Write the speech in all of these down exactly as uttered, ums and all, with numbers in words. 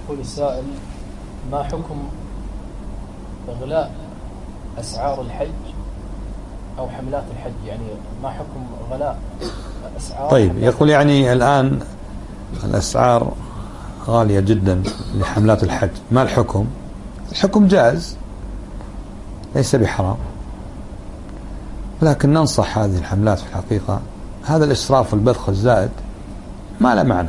يقول السائل: ما حكم إغلاء أسعار الحج أو حملات الحج؟ يعني ما حكم غلاء أسعار؟ طيب، يقول يعني الآن الأسعار غالية جدا لحملات الحج، ما الحكم؟ الحكم جائز ليس بحرام، لكن ننصح هذه الحملات في الحقيقة. هذا الإسراف والبذخ الزائد ما له معنى،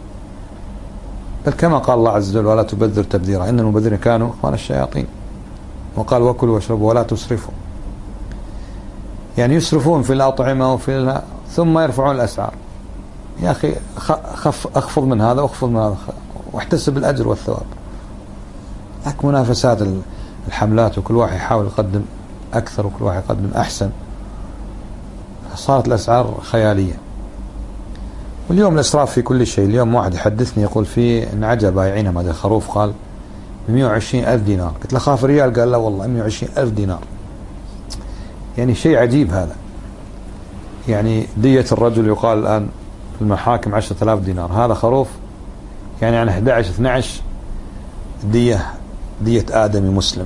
بل كما قال الله عز وجل: ولا تبذر تبذيرا إن المبذرين كانوا إخوان الشياطين. وقال: وكلوا واشربوا ولا تسرفوا. يعني يسرفون في الأطعمة وفي ثم يرفعون الأسعار. يا أخي خف أخفض من هذا واخفض من هذا واحتسب الأجر والثواب. لكن منافسات الحملات وكل واحد يحاول يقدم أكثر وكل واحد يقدم أحسن، صارت الأسعار خيالية. واليوم الإسراف في كل شيء. اليوم واحد يحدثني يقول في نعجة بايعينها هذا الخروف قال بمئة وعشرين ألف دينار. قلت له خاف ريال، قال لا والله مئة وعشرين ألف دينار. يعني شيء عجيب هذا. يعني دية الرجل يقال الآن في المحاكم عشرة آلاف دينار، هذا خروف يعني عن أحد عشر اثني عشر دية دية آدمي مسلم.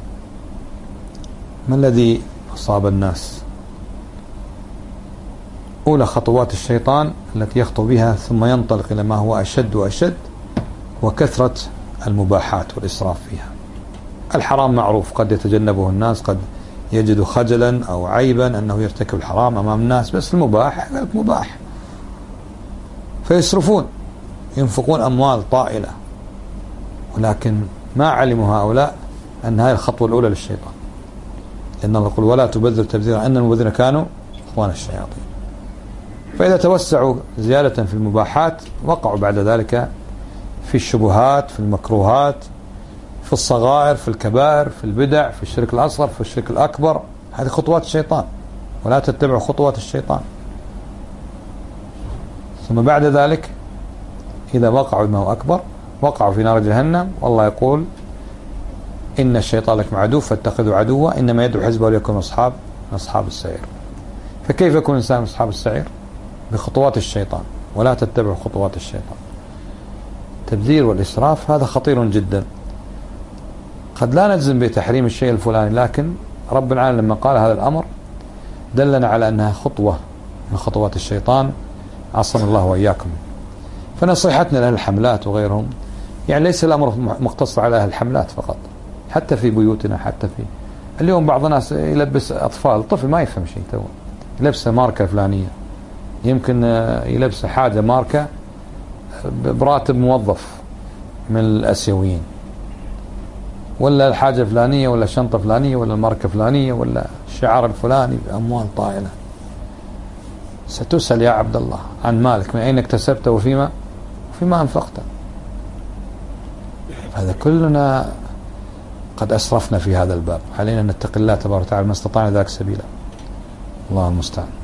ما الذي أصاب الناس؟ أولى خطوات الشيطان التي يخطو بها ثم ينطلق إلى ما هو أشد وأشد، وكثرة المباحات والإسراف فيها. الحرام معروف، قد يتجنبه الناس، قد يجد خجلا أو عيبا أنه يرتكب الحرام أمام الناس، بس المباح مباح، فيسرفون ينفقون أموال طائلة، ولكن ما علموا هؤلاء أن هذه الخطوة الأولى للشيطان. لأن الله يقول: ولا تبذر تبذيرا إن المبذرين كانوا إخوان الشياطين. فإذا توسعوا زيادة في المباحات وقعوا بعد ذلك في الشبهات، في المكروهات، في الصغائر، في الكبائر، في البدع، في الشرك الأصغر، في الشرك الأكبر. هذه خطوات الشيطان، ولا تتبعوا خطوات الشيطان. ثم بعد ذلك إذا وقعوا ما هو أكبر وقعوا في نار جهنم، والله يقول: إن الشيطان لكم عدو فاتخذوا عدوا إنما يدعو حزبه ليكونوا أصحاب أصحاب السعير. فكيف يكون الإنسان أصحاب السعير؟ بخطوات الشيطان، ولا تتبعوا خطوات الشيطان. التبذير والإسراف هذا خطير جدا. قد لا نجزم بتحريم الشيء الفلاني، لكن رب العالمين لما قال هذا الأمر دلنا على أنها خطوة من خطوات الشيطان، عصمنا الله وإياكم. فنصيحتنا لأهل الحملات وغيرهم، يعني ليس الأمر مقتصر على أهل الحملات فقط، حتى في بيوتنا، حتى في اليوم بعض الناس يلبس أطفال، طفل ما يفهم شيء تو يلبس ماركة فلانية، يمكن يلبس حاجة ماركة براتب موظف من الأسيويين، ولا الحاجة فلانية، ولا شنطة فلانية، ولا الماركة فلانية، ولا الشعار الفلاني بأموال طائلة. ستسأل يا عبد الله عن مالك، من أين اكتسبته وفيما وفيما أنفقته. هذا كلنا قد أسرفنا في هذا الباب. علينا أن نتقي الله تبارك وتعالى ما استطعنا ذاك سبيلا. الله المستعان.